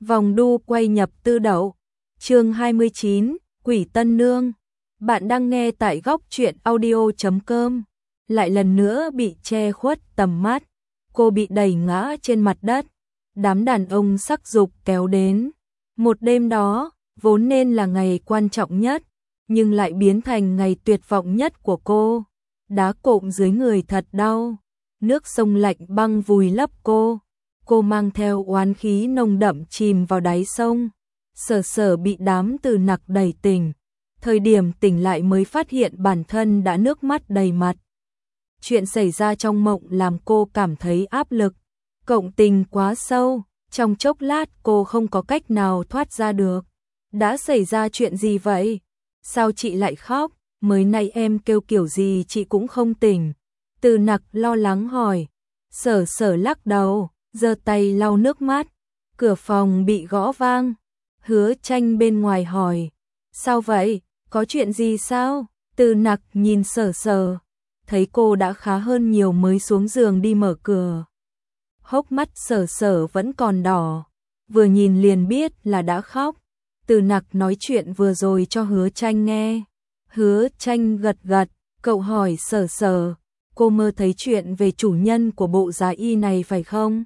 Vòng đu quay nhập tư đậu. Chương 29, Quỷ Tân Nương. Bạn đang nghe tại góc truyện audio.com. Lại lần nữa bị che khuất tầm mắt, cô bị đẩy ngã trên mặt đất. Đám đàn ông sắc dục kéo đến. Một đêm đó, vốn nên là ngày quan trọng nhất, nhưng lại biến thành ngày tuyệt vọng nhất của cô. Đá cộm dưới người thật đau, nước sông lạnh băng vùi lấp cô. Cô mang theo oán khí nồng đậm chìm vào đáy sông. Sở Sở bị đám Từ Nặc đẩy tỉnh. Thời điểm tỉnh lại mới phát hiện bản thân đã nước mắt đầy mặt. Chuyện xảy ra trong mộng làm cô cảm thấy áp lực, cộng tình quá sâu, trong chốc lát cô không có cách nào thoát ra được. Đã xảy ra chuyện gì vậy? Sao chị lại khóc? Mới nay em kêu kiểu gì chị cũng không tỉnh. Từ Nặc lo lắng hỏi. Sở Sở lắc đầu, giơ tay lau nước mắt. Cửa phòng bị gõ vang. Hứa Tranh bên ngoài hỏi. Sao vậy? Có chuyện gì sao? Từ Nặc nhìn Sở Sở, thấy cô đã khá hơn nhiều mới xuống giường đi mở cửa. Hốc mắt Sở Sở vẫn còn đỏ, vừa nhìn liền biết là đã khóc. Từ Nặc nói chuyện vừa rồi cho Hứa Tranh nghe. Hứa Tranh gật gật, cậu hỏi Sở Sở, cô mơ thấy chuyện về chủ nhân của bộ giá y này phải không?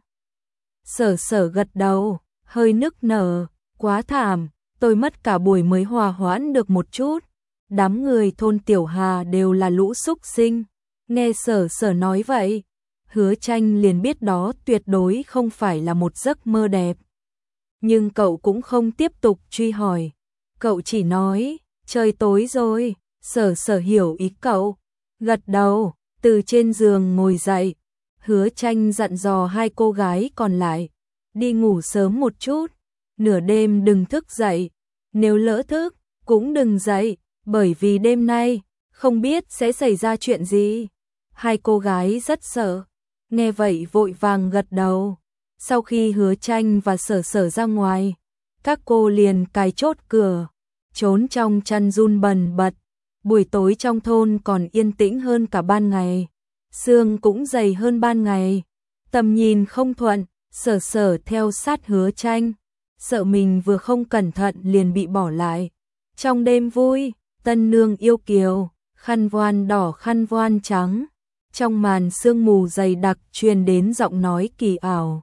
Sở Sở gật đầu, hơi nức nở, quá thảm, tôi mất cả buổi mới hòa hoãn được một chút. Đám người thôn Tiểu Hà đều là lũ súc sinh. Nghe Sở Sở nói vậy, Hứa Tranh liền biết đó tuyệt đối không phải là một giấc mơ đẹp. Nhưng cậu cũng không tiếp tục truy hỏi. Cậu chỉ nói, trời tối rồi. Sở Sở hiểu ý cậu, gật đầu, từ trên giường ngồi dậy. Hứa Tranh dặn dò hai cô gái còn lại, đi ngủ sớm một chút, nửa đêm đừng thức dậy, nếu lỡ thức, cũng đừng dậy, bởi vì đêm nay, không biết sẽ xảy ra chuyện gì. Hai cô gái rất sợ, nghe vậy vội vàng gật đầu. Sau khi Hứa Tranh và Sở Sở ra ngoài, các cô liền cài chốt cửa, trốn trong chăn run bần bật. Buổi tối trong thôn còn yên tĩnh hơn cả ban ngày, sương cũng dày hơn ban ngày. Tầm nhìn không thuận, Sở Sở theo sát Hứa Tranh, sợ mình vừa không cẩn thận liền bị bỏ lại. Trong đêm vui, tân nương yêu kiều, khăn voan đỏ khăn voan trắng, trong màn sương mù dày đặc truyền đến giọng nói kỳ ảo.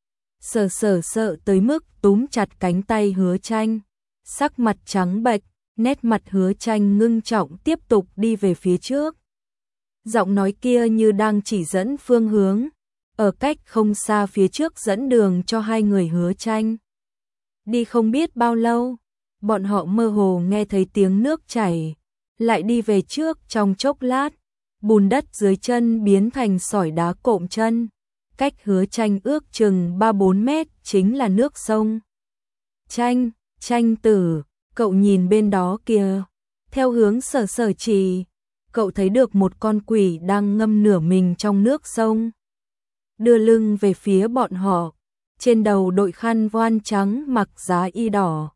Sở Sở sợ tới mức túm chặt cánh tay Hứa Tranh, sắc mặt trắng bệch, nét mặt Hứa Tranh ngưng trọng tiếp tục đi về phía trước. Giọng nói kia như đang chỉ dẫn phương hướng, ở cách không xa phía trước dẫn đường cho hai người Hứa Tranh. Đi không biết bao lâu, bọn họ mơ hồ nghe thấy tiếng nước chảy, lại đi về trước trong chốc lát, bùn đất dưới chân biến thành sỏi đá cộm chân. Cách Hứa Tranh ước chừng 3-4 mét chính là nước sông. Tranh, Tranh tử, cậu nhìn bên đó kìa. Theo hướng Sở Sở chỉ, cậu thấy được một con quỷ đang ngâm nửa mình trong nước sông, đưa lưng về phía bọn họ, trên đầu đội khăn voan trắng mặc giá y đỏ.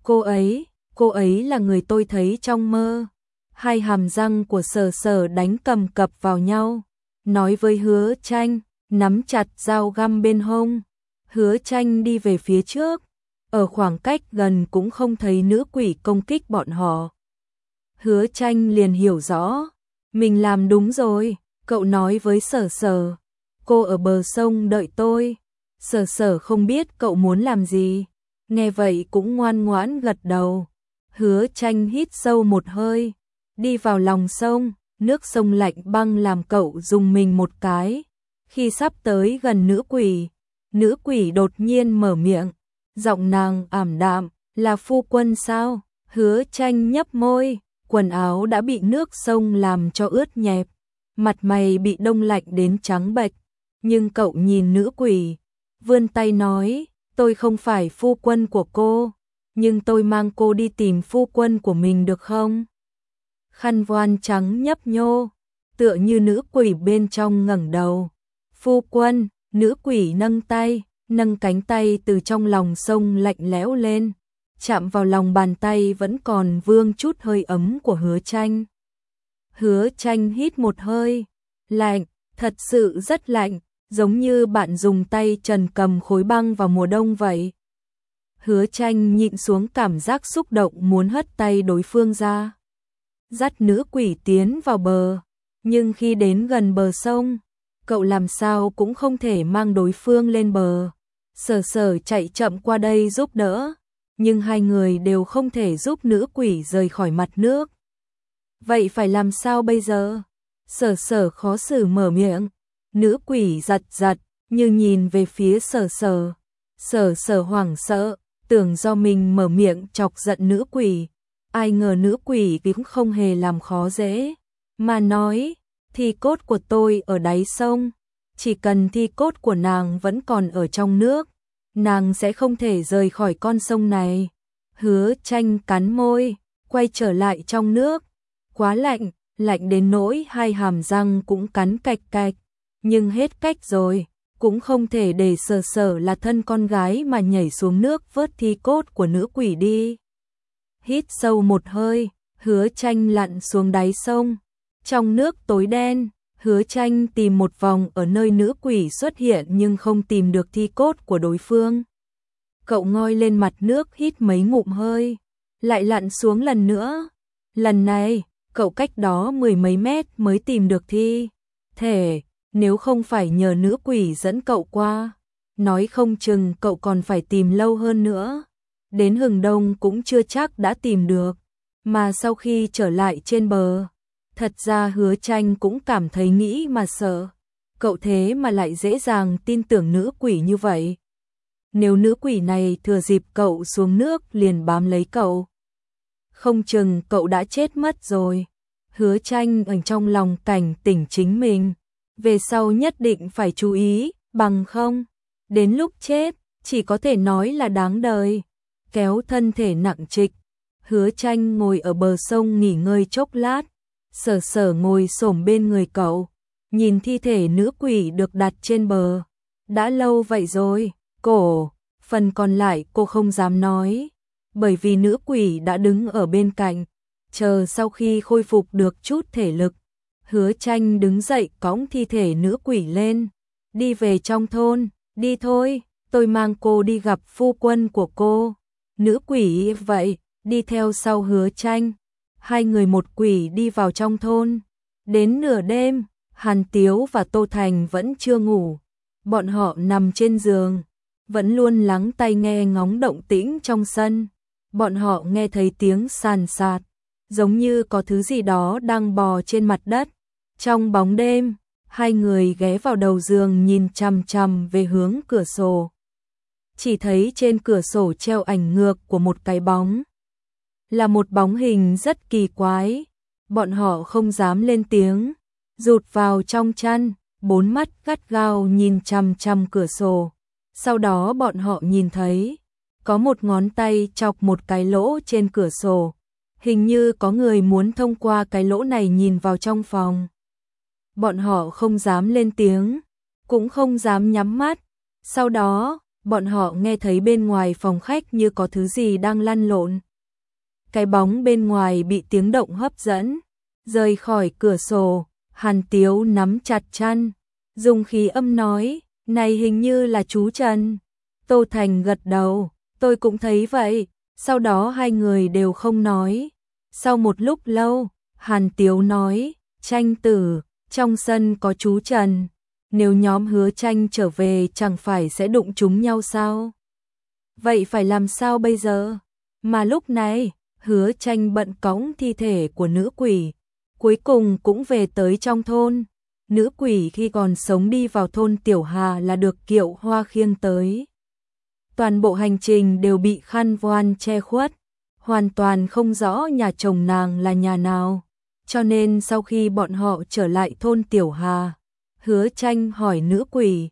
Cô ấy là người tôi thấy trong mơ. Hai hàm răng của Sở Sở đánh cầm cập vào nhau, nói với Hứa Tranh, nắm chặt dao găm bên hông. Hứa Tranh đi về phía trước, ở khoảng cách gần cũng không thấy nữ quỷ công kích bọn họ. Hứa Tranh liền hiểu rõ, mình làm đúng rồi, cậu nói với Sở Sở, cô ở bờ sông đợi tôi. Sở Sở không biết cậu muốn làm gì, nghe vậy cũng ngoan ngoãn gật đầu. Hứa Tranh hít sâu một hơi, đi vào lòng sông, nước sông lạnh băng làm cậu rùng mình một cái. Khi sắp tới gần nữ quỷ đột nhiên mở miệng, giọng nàng ảm đạm, là phu quân sao? Hứa Tranh nhấp môi, quần áo đã bị nước sông làm cho ướt nhẹp, mặt mày bị đông lạnh đến trắng bệch, nhưng cậu nhìn nữ quỷ, vươn tay nói, tôi không phải phu quân của cô, nhưng tôi mang cô đi tìm phu quân của mình được không? Khăn voan trắng nhấp nhô, tựa như nữ quỷ bên trong ngẩng đầu. Phu quân, nữ quỷ nâng tay, nâng cánh tay từ trong lòng sông lạnh lẽo lên, chạm vào lòng bàn tay vẫn còn vương chút hơi ấm của Hứa Tranh. Hứa Tranh hít một hơi, lạnh, thật sự rất lạnh, giống như bạn dùng tay trần cầm khối băng vào mùa đông vậy. Hứa Tranh nhịn xuống cảm giác xúc động muốn hất tay đối phương ra. Dắt nữ quỷ tiến vào bờ, nhưng khi đến gần bờ sông, cậu làm sao cũng không thể mang đối phương lên bờ. Sở Sở chạy chậm qua đây giúp đỡ, nhưng hai người đều không thể giúp nữ quỷ rời khỏi mặt nước. Vậy phải làm sao bây giờ? Sở Sở khó xử mở miệng, nữ quỷ giật giật, như nhìn về phía Sở Sở. Sở Sở hoảng sợ, tưởng do mình mở miệng chọc giận nữ quỷ. Ai ngờ nữ quỷ cũng không hề làm khó dễ, mà nói, thi cốt của tôi ở đáy sông, chỉ cần thi cốt của nàng vẫn còn ở trong nước, nàng sẽ không thể rời khỏi con sông này. Hứa Tranh cắn môi, quay trở lại trong nước, quá lạnh, lạnh đến nỗi hai hàm răng cũng cắn cạch cạch, nhưng hết cách rồi, cũng không thể để Sở Sở là thân con gái mà nhảy xuống nước vớt thi cốt của nữ quỷ đi. Hít sâu một hơi, Hứa Tranh lặn xuống đáy sông. Trong nước tối đen, Hứa Tranh tìm một vòng ở nơi nữ quỷ xuất hiện nhưng không tìm được thi cốt của đối phương. Cậu ngoi lên mặt nước hít mấy ngụm hơi, lại lặn xuống lần nữa. Lần này, cậu cách đó mười mấy mét mới tìm được thi thể, nếu không phải nhờ nữ quỷ dẫn cậu qua, nói không chừng cậu còn phải tìm lâu hơn nữa. Đến hừng đông cũng chưa chắc đã tìm được, mà sau khi trở lại trên bờ, thật ra Hứa Tranh cũng cảm thấy nghĩ mà sợ. Cậu thế mà lại dễ dàng tin tưởng nữ quỷ như vậy. Nếu nữ quỷ này thừa dịp cậu xuống nước liền bám lấy cậu, không chừng cậu đã chết mất rồi. Hứa Tranh ở trong lòng cảnh tỉnh chính mình, về sau nhất định phải chú ý, bằng không, đến lúc chết, chỉ có thể nói là đáng đời. Kéo thân thể nặng trịch, Hứa Tranh ngồi ở bờ sông nghỉ ngơi chốc lát. Sở Sở ngồi xổm bên người cậu, nhìn thi thể nữ quỷ được đặt trên bờ. Đã lâu vậy rồi, phần còn lại cô không dám nói, bởi vì nữ quỷ đã đứng ở bên cạnh, chờ sau khi khôi phục được chút thể lực. Hứa Tranh đứng dậy cõng thi thể nữ quỷ lên, đi về trong thôn. Đi thôi, tôi mang cô đi gặp phu quân của cô. Nữ quỷ vậy, đi theo sau Hứa Tranh. Hai người một quỷ đi vào trong thôn. Đến nửa đêm, Hàn Tiếu và Tô Thành vẫn chưa ngủ. Bọn họ nằm trên giường, vẫn luôn lắng tai nghe ngóng động tĩnh trong sân. Bọn họ nghe thấy tiếng sàn sạt, giống như có thứ gì đó đang bò trên mặt đất. Trong bóng đêm, hai người ghé vào đầu giường nhìn chằm chằm về hướng cửa sổ. Chỉ thấy trên cửa sổ treo ảnh ngược của một cái bóng. Là một bóng hình rất kỳ quái. Bọn họ không dám lên tiếng, rụt vào trong chăn, bốn mắt gắt gao nhìn chằm chằm cửa sổ. Sau đó bọn họ nhìn thấy có một ngón tay chọc một cái lỗ trên cửa sổ. Hình như có người muốn thông qua cái lỗ này nhìn vào trong phòng. Bọn họ không dám lên tiếng, cũng không dám nhắm mắt. Sau đó, bọn họ nghe thấy bên ngoài phòng khách như có thứ gì đang lăn lộn. Cái bóng bên ngoài bị tiếng động hấp dẫn, rời khỏi cửa sổ. Hàn Tiếu nắm chặt chăn, dùng khí âm nói, này hình như là chú Trần. Tô Thành gật đầu, tôi cũng thấy vậy. Sau đó hai người đều không nói. Sau một lúc lâu, Hàn Tiếu nói, Tranh tử, trong sân có chú Trần, nếu nhóm Hứa Tranh trở về chẳng phải sẽ đụng chúng nhau sao? Vậy phải làm sao bây giờ? Mà lúc này, Hứa Tranh bận cõng thi thể của nữ quỷ, cuối cùng cũng về tới trong thôn. Nữ quỷ khi còn sống đi vào thôn Tiểu Hà là được kiệu hoa khiêng tới. Toàn bộ hành trình đều bị khăn voan che khuất, hoàn toàn không rõ nhà chồng nàng là nhà nào. Cho nên sau khi bọn họ trở lại thôn Tiểu Hà, Hứa Tranh hỏi nữ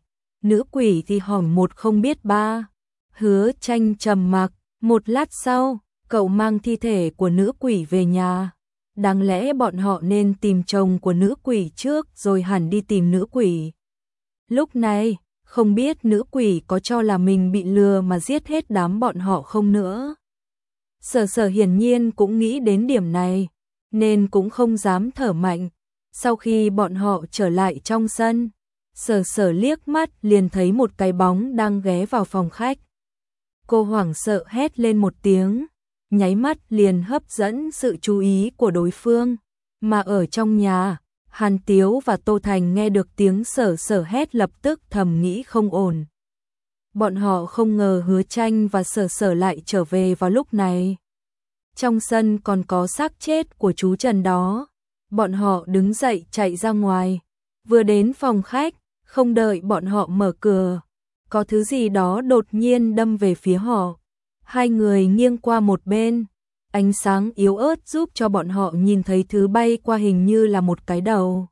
quỷ thì hỏi một không biết ba. Hứa Tranh trầm mặc, một lát sau, cậu mang thi thể của nữ quỷ về nhà. Đáng lẽ bọn họ nên tìm chồng của nữ quỷ trước rồi hẳn đi tìm nữ quỷ. Lúc này, không biết nữ quỷ có cho là mình bị lừa mà giết hết đám bọn họ không nữa. Sở Sở hiển nhiên cũng nghĩ đến điểm này, nên cũng không dám thở mạnh. Sau khi bọn họ trở lại trong sân, Sở Sở liếc mắt liền thấy một cái bóng đang ghé vào phòng khách. Cô hoảng sợ hét lên một tiếng, nháy mắt liền hấp dẫn sự chú ý của đối phương, mà ở trong nhà, Hàn Tiếu và Tô Thành nghe được tiếng Sở Sở hét lập tức thầm nghĩ không ổn. Bọn họ không ngờ Hứa Tranh và Sở Sở lại trở về vào lúc này. Trong sân còn có xác chết của chú Trần đó. Bọn họ đứng dậy chạy ra ngoài, vừa đến phòng khách, không đợi bọn họ mở cửa, có thứ gì đó đột nhiên đâm về phía họ. Hai người nghiêng qua một bên, ánh sáng yếu ớt giúp cho bọn họ nhìn thấy thứ bay qua hình như là một cái đầu.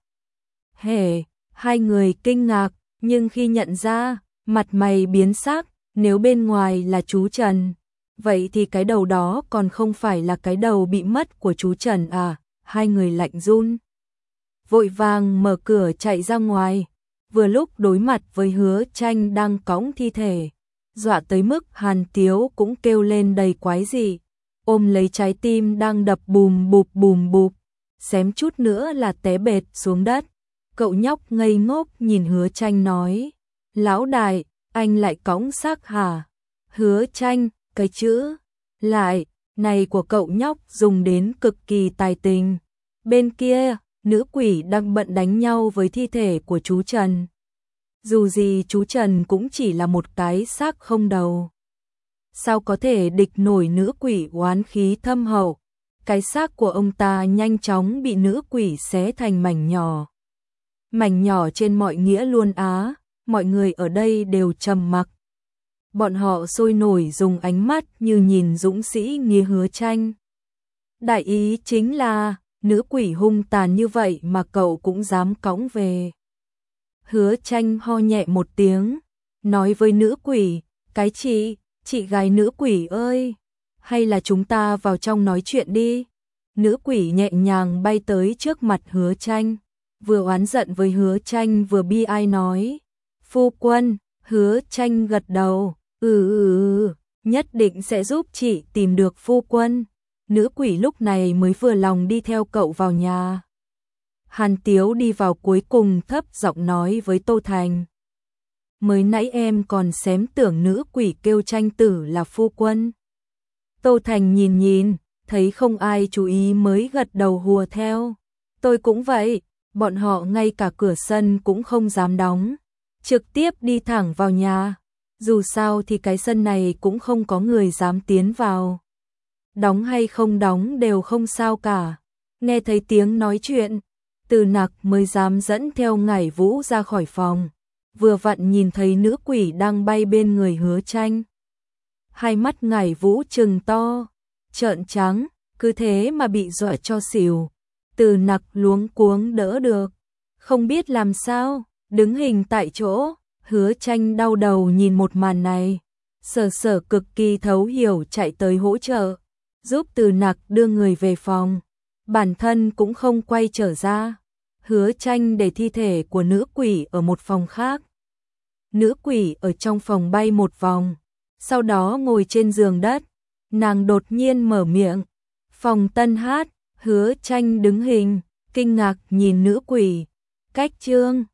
Hai người kinh ngạc, nhưng khi nhận ra, mặt mày biến sắc, nếu bên ngoài là chú Trần, vậy thì cái đầu đó còn không phải là cái đầu bị mất của chú Trần à? Hai người lạnh run, vội vàng mở cửa chạy ra ngoài, vừa lúc đối mặt với Hứa Tranh đang cõng thi thể, dọa tới mức Hàn Tiếu cũng kêu lên đầy quái dị, ôm lấy trái tim đang đập bùm bụp, xém chút nữa là té bệt xuống đất. Cậu nhóc ngây ngốc nhìn Hứa Tranh nói, lão đại, anh lại cõng xác hả? Hứa Tranh, cái chữ lại này của cậu nhóc dùng đến cực kỳ tài tình. Bên kia, nữ quỷ đang bận đánh nhau với thi thể của chú Trần. Dù gì chú Trần cũng chỉ là một cái xác không đầu. Sao có thể địch nổi nữ quỷ oán khí thâm hậu? Cái xác của ông ta nhanh chóng bị nữ quỷ xé thành mảnh nhỏ. Mảnh nhỏ trên mọi nghĩa luôn á, mọi người ở đây đều trầm mặc. Bọn họ sôi nổi dùng ánh mắt như nhìn dũng sĩ như Hứa Tranh. Đại ý chính là, nữ quỷ hung tàn như vậy mà cậu cũng dám cõng về. Hứa Tranh ho nhẹ một tiếng, nói với nữ quỷ, cái chị gái nữ quỷ ơi, hay là chúng ta vào trong nói chuyện đi. Nữ quỷ nhẹ nhàng bay tới trước mặt Hứa Tranh, vừa oán giận với Hứa Tranh vừa bi ai nói, phu quân. Hứa Tranh gật đầu, nhất định sẽ giúp chị tìm được phu quân. Nữ quỷ lúc này mới vừa lòng đi theo cậu vào nhà. Hàn Tiếu đi vào cuối cùng thấp giọng nói với Tô Thành, mới nãy em còn xém tưởng nữ quỷ kêu Tranh tử là phu quân. Tô Thành nhìn, thấy không ai chú ý mới gật đầu hùa theo. Tôi cũng vậy, bọn họ ngay cả cửa sân cũng không dám đóng, trực tiếp đi thẳng vào nhà. Dù sao thì cái sân này cũng không có người dám tiến vào. Đóng hay không đóng đều không sao cả. Nghe thấy tiếng nói chuyện, Từ Nặc mới dám dẫn theo Ngải Vũ ra khỏi phòng. Vừa vặn nhìn thấy nữ quỷ đang bay bên người Hứa Tranh. Hai mắt Ngải Vũ trừng to, trợn trắng, cứ thế mà bị dọa cho xỉu. Từ Nặc luống cuống đỡ được, không biết làm sao, đứng hình tại chỗ. Hứa Tranh đau đầu nhìn một màn này, Sở Sở cực kỳ thấu hiểu chạy tới hỗ trợ, giúp Từ Nặc đưa người về phòng, bản thân cũng không quay trở ra. Hứa Tranh để thi thể của nữ quỷ ở một phòng khác. Nữ quỷ ở trong phòng bay một vòng, sau đó ngồi trên giường đất, nàng đột nhiên mở miệng, phòng Tân Hát. Hứa Tranh đứng hình, kinh ngạc nhìn nữ quỷ, cách chương